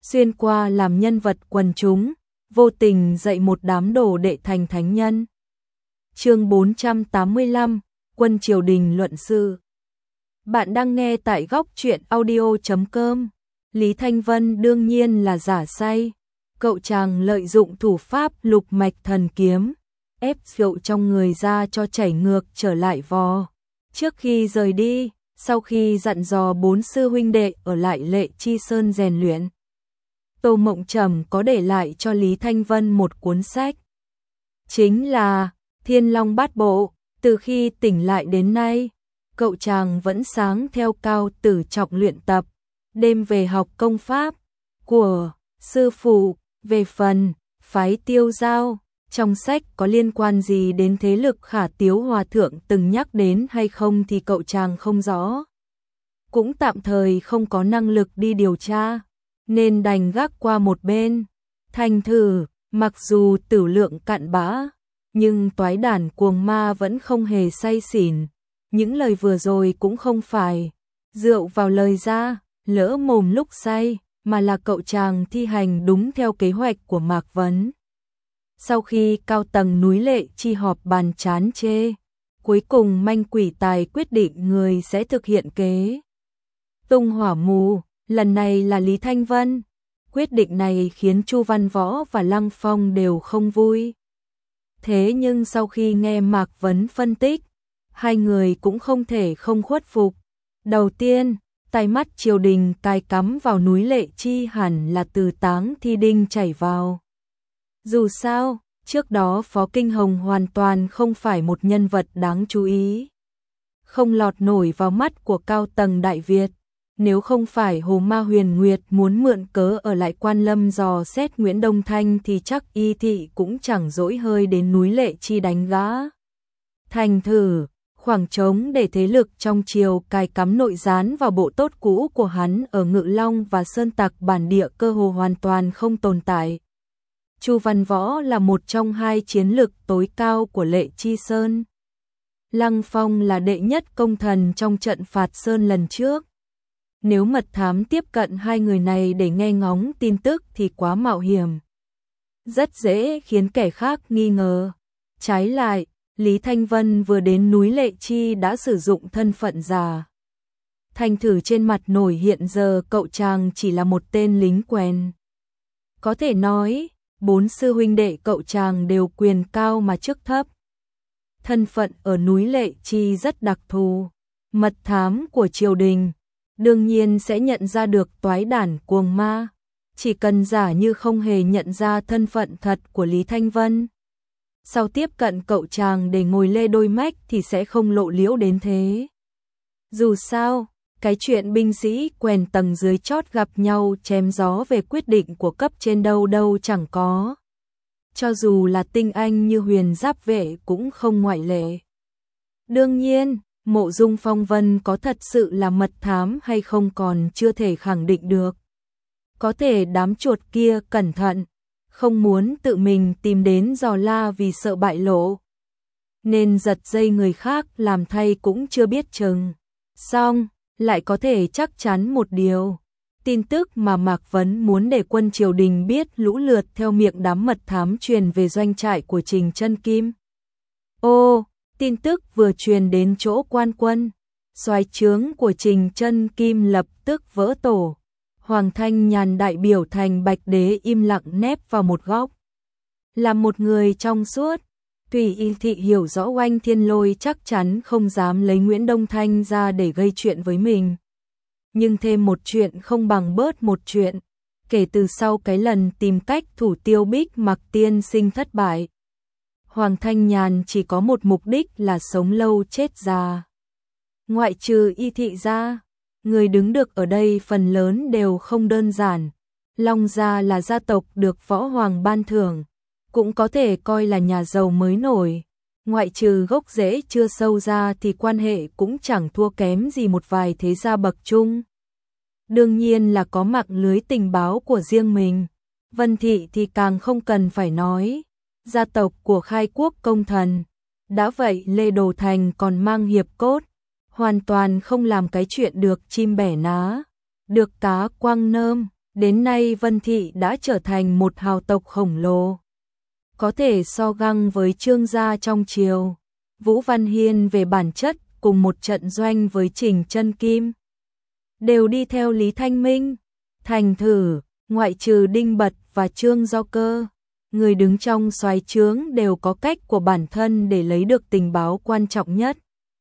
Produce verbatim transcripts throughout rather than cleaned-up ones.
xuyên qua làm nhân vật quần chúng, vô tình dạy một đám đồ đệ thành thánh nhân. Chương bốn trăm tám mươi lăm, Quân triều đình luận sư. Bạn đang nghe tại góc truyện audio chấm com. Lý Thanh Vân đương nhiên là giả say. Cậu chàng lợi dụng thủ pháp lục mạch thần kiếm, ép rượu trong người ra cho chảy ngược trở lại vò. Trước khi rời đi, sau khi dặn dò bốn sư huynh đệ ở lại Lệ Chi Sơn rèn luyện, Tô Mộng Trầm có để lại cho Lý Thanh Vân một cuốn sách. Chính là Thiên Long Bát Bộ. Từ khi tỉnh lại đến nay, cậu chàng vẫn sáng theo Cao Tử Trọng luyện tập, đêm về học công pháp của sư phụ. Về phần phái Tiêu Giao, trong sách có liên quan gì đến thế lực Khả Tiếu Hòa Thượng từng nhắc đến hay không thì cậu chàng không rõ. Cũng tạm thời không có năng lực đi điều tra, nên đành gác qua một bên. Thành thử, mặc dù tử lượng cạn bã, nhưng toái đản cuồng ma vẫn không hề say xỉn. Những lời vừa rồi cũng không phải rượu vào lời ra, lỡ mồm lúc say, mà là cậu chàng thi hành đúng theo kế hoạch của Mạc Vấn. Sau khi cao tầng núi Lệ Chi họp bàn chán chê, cuối cùng Manh Quỷ Tài quyết định người sẽ thực hiện kế tung hỏa mù, lần này là Lý Thanh Vân. Quyết định này khiến Chu Văn Võ và Lăng Phong đều không vui. Thế nhưng sau khi nghe Mạc Vấn phân tích, hai người cũng không thể không khuất phục. Đầu tiên, tai mắt triều đình cài cắm vào núi Lệ Chi hẳn là từ Táng Thi Đinh chảy vào. Dù sao, trước đó Phó Kinh Hồng hoàn toàn không phải một nhân vật đáng chú ý, không lọt nổi vào mắt của cao tầng Đại Việt. Nếu không phải Hồ Ma Huyền Nguyệt muốn mượn cớ ở lại Quan Lâm dò xét Nguyễn Đông Thanh thì chắc y thị cũng chẳng dỗi hơi đến núi Lệ Chi đánh gã. Thành thử, khoảng trống để thế lực trong triều cài cắm nội gián vào bộ tốt cũ của hắn ở Ngự Long và Sơn Tặc bản địa cơ hồ hoàn toàn không tồn tại. Chu Văn Võ là một trong hai chiến lực tối cao của Lệ Chi Sơn. Lăng Phong là đệ nhất công thần trong trận phạt Sơn lần trước. Nếu mật thám tiếp cận hai người này để nghe ngóng tin tức thì quá mạo hiểm, rất dễ khiến kẻ khác nghi ngờ. Trái lại, Lý Thanh Vân vừa đến núi Lệ Chi đã sử dụng thân phận giả. Thành thử trên mặt nổi hiện giờ cậu chàng chỉ là một tên lính quèn. Có thể nói, bốn sư huynh đệ cậu chàng đều quyền cao mà chức thấp. Thân phận ở núi Lệ Chi rất đặc thù. Mật thám của triều đình đương nhiên sẽ nhận ra được toái đản cuồng ma, chỉ cần giả như không hề nhận ra thân phận thật của Lý Thanh Vân. Sau tiếp cận cậu chàng để ngồi lê đôi mách thì sẽ không lộ liễu đến thế. Dù sao, cái chuyện binh sĩ quèn tầng dưới chót gặp nhau chém gió về quyết định của cấp trên đâu đâu chẳng có. Cho dù là tinh anh như Huyền Giáp Vệ cũng không ngoại lệ. Đương nhiên, Mộ Dung Phong Vân có thật sự là mật thám hay không còn chưa thể khẳng định được. Có thể đám chuột kia cẩn thận, không muốn tự mình tìm đến dò la vì sợ bại lộ, nên giật dây người khác làm thay cũng chưa biết chừng. Xong, lại có thể chắc chắn một điều. Tin tức mà Mạc Vấn muốn để quân triều đình biết lũ lượt theo miệng đám mật thám truyền về doanh trại của Trình Chân Kim. Ô, tin tức vừa truyền đến chỗ quan quân, soái trướng của Trình Chân Kim lập tức vỡ tổ. Hoàng Thanh Nhàn đại biểu thành Bạch Đế im lặng nép vào một góc. Là một người trong suốt, Tùy Y thị hiểu rõ Oanh Thiên Lôi chắc chắn không dám lấy Nguyễn Đông Thanh ra để gây chuyện với mình. Nhưng thêm một chuyện không bằng bớt một chuyện. Kể từ sau cái lần tìm cách thủ tiêu Bích Mặc tiên sinh thất bại, Hoàng Thanh Nhàn chỉ có một mục đích là sống lâu chết già. Ngoại trừ Y thị ra, người đứng được ở đây phần lớn đều không đơn giản. Long gia là gia tộc được Võ Hoàng ban thưởng, cũng có thể coi là nhà giàu mới nổi. Ngoại trừ gốc rễ chưa sâu ra thì quan hệ cũng chẳng thua kém gì một vài thế gia bậc trung. Đương nhiên là có mạng lưới tình báo của riêng mình. Vân thị thì càng không cần phải nói. Gia tộc của khai quốc công thần. Đã vậy Lê Đồ Thành còn mang hiệp cốt, hoàn toàn không làm cái chuyện được chim bẻ ná, được cá quăng nơm. Đến nay Vân Thị đã trở thành một hào tộc khổng lồ, có thể so găng với Trương gia trong triều. Vũ Văn Hiên về bản chất cùng một trận doanh với Trình Chân Kim, đều đi theo Lý Thanh Minh. Thành thử, ngoại trừ Đinh Bật và Trương Do Cơ, người đứng trong soái trướng đều có cách của bản thân để lấy được tình báo quan trọng nhất.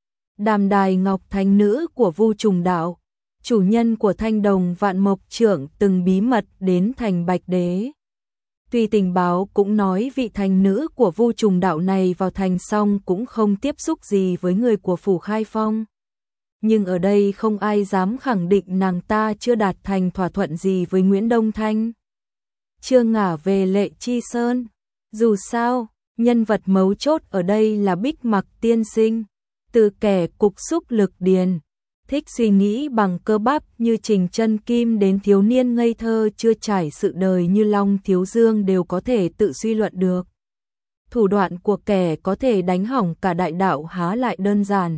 Đàm Đài Ngọc, thánh nữ của Vu Trùng Đạo, chủ nhân của Thanh Đồng Vạn Mộc Trưởng, từng bí mật đến thành Bạch Đế. Tuy tình báo cũng nói vị thành nữ của Vu Trùng Đạo này vào thành xong cũng không tiếp xúc gì với người của Phủ Khai Phong, nhưng ở đây không ai dám khẳng định nàng ta chưa đạt thành thỏa thuận gì với Nguyễn Đông Thanh. Chưa ngả về Lệ Chi Sơn. Dù sao, nhân vật mấu chốt ở đây là Bích Mặc tiên sinh, từ kẻ cục xúc lực điền, thích suy nghĩ bằng cơ bắp như Trình Chân Kim đến thiếu niên ngây thơ chưa trải sự đời như Long Thiếu Dương đều có thể tự suy luận được. Thủ đoạn của kẻ có thể đánh hỏng cả đại đạo há lại đơn giản.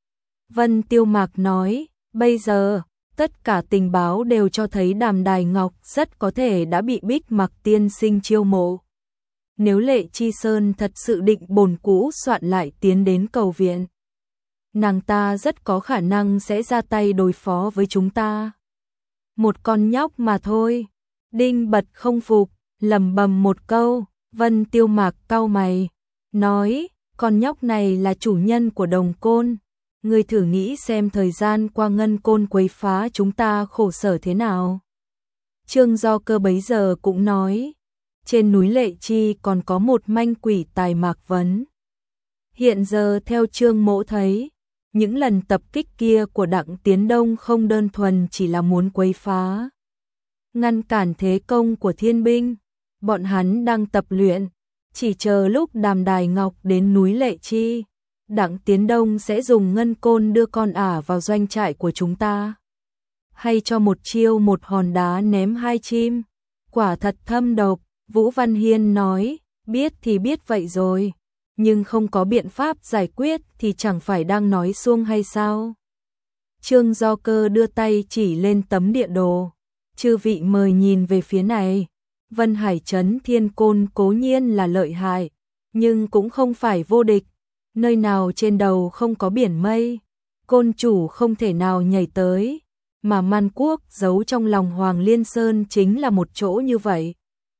Vân Tiêu Mạc nói, bây giờ, tất cả tình báo đều cho thấy Đàm Đài Ngọc rất có thể đã bị Bích Mặc tiên sinh chiêu mộ. Nếu Lệ Chi Sơn thật sự định bổn cũ soạn lại tiến đến cầu viện, nàng ta rất có khả năng sẽ ra tay đối phó với chúng ta. Một con nhóc mà thôi. Đinh Bật không phục, lẩm bẩm một câu. Vân Tiêu Mạc cau mày, nói, con nhóc này là chủ nhân của Đồng Côn. Ngươi thử nghĩ xem thời gian qua Ngân Côn quấy phá chúng ta khổ sở thế nào. Trương Do Cơ bấy giờ cũng nói, trên núi Lệ Chi còn có một manh quỷ tài Mạc Vấn. Hiện giờ theo Trương Mỗ thấy, những lần tập kích kia của Đặng Tiến Đông không đơn thuần chỉ là muốn quấy phá, ngăn cản thế công của thiên binh. Bọn hắn đang tập luyện, chỉ chờ lúc Đàm Đài Ngọc đến núi Lệ Chi, Đặng Tiến Đông sẽ dùng ngân côn đưa con ả vào doanh trại của chúng ta. Hay cho một chiêu một hòn đá ném hai chim, quả thật thâm độc. Vũ Văn Hiên nói, biết thì biết vậy rồi, nhưng không có biện pháp giải quyết thì chẳng phải đang nói suông hay sao? Trương Do Cơ đưa tay chỉ lên tấm địa đồ, chư vị mời nhìn về phía này. Vân Hải Trấn Thiên Côn cố nhiên là lợi hại, nhưng cũng không phải vô địch. Nơi nào trên đầu không có biển mây, côn chủ không thể nào nhảy tới, mà Man Quốc giấu trong lòng Hoàng Liên Sơn chính là một chỗ như vậy.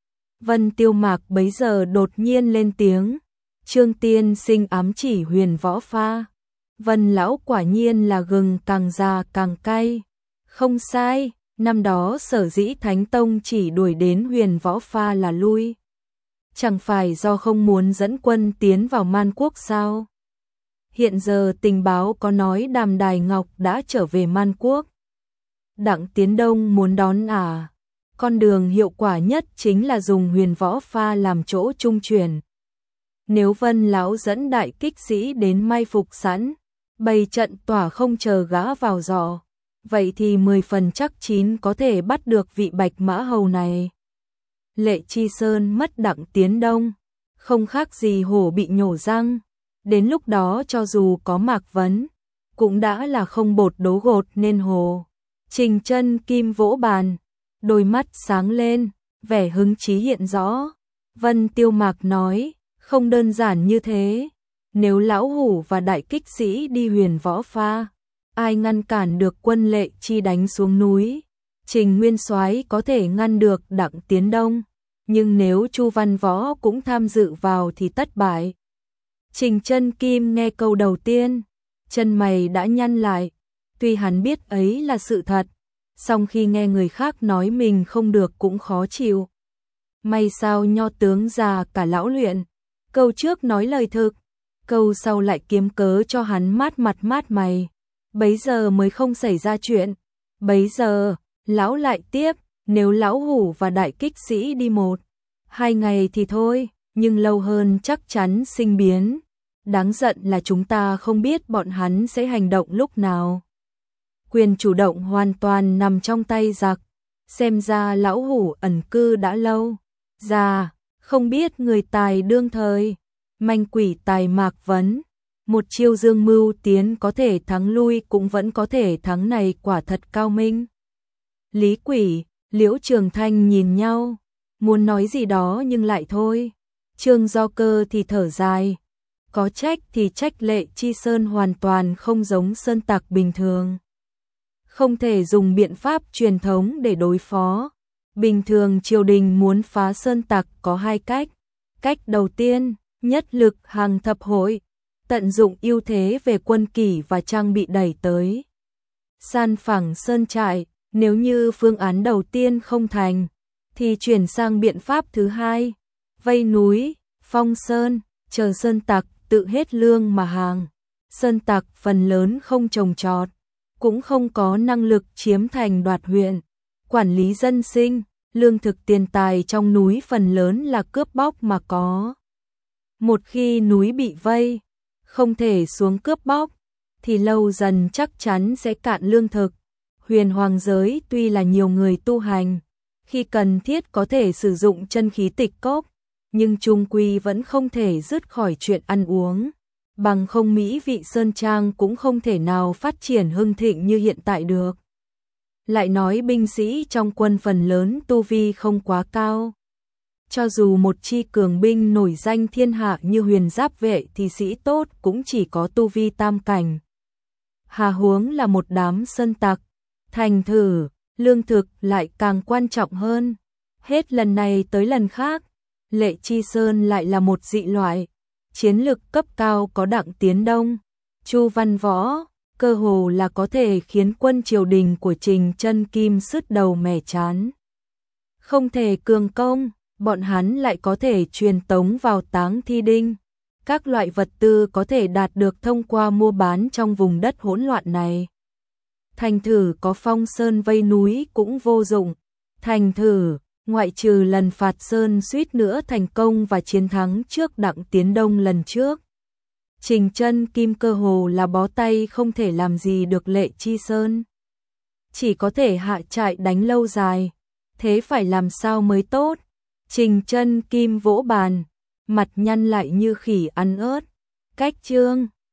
Vân Tiêu Mạc bấy giờ đột nhiên lên tiếng, Trương tiên sinh ám chỉ Huyền Võ Pha. Vân lão quả nhiên là gừng càng già càng cay. Không sai, năm đó sở dĩ Thánh Tông chỉ đuổi đến Huyền Võ Pha là lui, chẳng phải do không muốn dẫn quân tiến vào Man Quốc sao? Hiện giờ tình báo có nói Đàm Đài Ngọc đã trở về Man Quốc. Đặng Tiến Đông muốn đón à? Con đường hiệu quả nhất chính là dùng Huyền Võ Pha làm chỗ trung chuyển. Nếu Vân lão dẫn đại kích sĩ đến mai phục sẵn, bày trận tỏa không chờ gã vào giò, vậy thì mười phần chắc chín có thể bắt được vị Bạch Mã Hầu này. Lệ Chi Sơn mất Đặng Tiến Đông, không khác gì hổ bị nhổ răng. Đến lúc đó cho dù có Mạc Vấn, cũng đã là không bột đố gột nên hồ. Trình Chân Kim vỗ bàn, đôi mắt sáng lên, vẻ hứng chí hiện rõ. Vân Tiêu Mạc nói, không đơn giản như thế. Nếu lão hủ và đại kích sĩ đi Huyền Võ Pha, ai ngăn cản được quân Lệ Chi đánh xuống núi? Trình Nguyên Soái có thể ngăn được Đặng Tiến Đông, nhưng nếu Chu Văn Võ cũng tham dự vào thì tất bại. Trình Chân Kim nghe câu đầu tiên, chân mày đã nhăn lại. Tuy hắn biết ấy là sự thật, song khi nghe người khác nói mình không được cũng khó chịu. May sao Nho tướng già cả lão luyện, câu trước nói lời thực, câu sau lại kiếm cớ cho hắn mát mặt mát mày. Bấy giờ mới không xảy ra chuyện. Bấy giờ, lão lại tiếp, nếu lão hủ và đại kích sĩ đi một, hai ngày thì thôi, nhưng lâu hơn chắc chắn sinh biến. Đáng giận là chúng ta không biết bọn hắn sẽ hành động lúc nào. Quyền chủ động hoàn toàn nằm trong tay giặc. Xem ra lão hủ ẩn cư đã lâu. Già, không biết người tài đương thời. Manh quỷ tài Mạc Vấn. Một chiêu dương mưu tiến có thể thắng lui cũng vẫn có thể thắng này quả thật cao minh. Lý Quỷ, Liễu Trường Thanh nhìn nhau, muốn nói gì đó nhưng lại thôi. Trương Do Cơ thì thở dài, có trách thì trách Lệ Chi Sơn hoàn toàn không giống sơn tặc bình thường. Không thể dùng biện pháp truyền thống để đối phó. Bình thường triều đình muốn phá sơn tặc có hai cách. Cách đầu tiên, nhất lực hàng thập hội, tận dụng ưu thế về quân kỷ và trang bị đẩy tới san phẳng sơn trại. Nếu như phương án đầu tiên không thành, thì chuyển sang biện pháp thứ hai, vây núi, phong sơn, chờ sơn tặc tự hết lương mà hàng. Sơn tặc phần lớn không trồng trọt, cũng không có năng lực chiếm thành đoạt huyện, quản lý dân sinh, lương thực tiền tài trong núi phần lớn là cướp bóc mà có. Một khi núi bị vây, không thể xuống cướp bóc, thì lâu dần chắc chắn sẽ cạn lương thực. Huyền hoàng giới tuy là nhiều người tu hành, khi cần thiết có thể sử dụng chân khí tịch cốc, nhưng chung quy vẫn không thể dứt khỏi chuyện ăn uống. Bằng không mỹ vị sơn trang cũng không thể nào phát triển hưng thịnh như hiện tại được. Lại nói binh sĩ trong quân phần lớn tu vi không quá cao. Cho dù một chi cường binh nổi danh thiên hạ như Huyền Giáp vệ thì sĩ tốt cũng chỉ có tu vi tam cảnh. Hà huống là một đám sơn tặc, thành thử, lương thực lại càng quan trọng hơn. Hết lần này tới lần khác, Lệ Chi Sơn lại là một dị loại, chiến lực cấp cao có Đặng Tiến Đông, Chu Văn Võ, cơ hồ là có thể khiến quân triều đình của Trình Chân Kim sứt đầu mẻ chán. Không thể cường công, bọn hắn lại có thể truyền tống vào Táng Thi Đinh. Các loại vật tư có thể đạt được thông qua mua bán trong vùng đất hỗn loạn này. Thành thử có phong sơn vây núi cũng vô dụng. Thành thử, ngoại trừ lần phạt sơn suýt nữa thành công và chiến thắng trước Đặng Tiến Đông lần trước, Trình Chân Kim cơ hồ là bó tay không thể làm gì được Lệ Chi Sơn. Chỉ có thể hạ trại đánh lâu dài. Thế phải làm sao mới tốt? Trình Chân Kim vỗ bàn, mặt nhăn lại như khỉ ăn ớt. Cách chương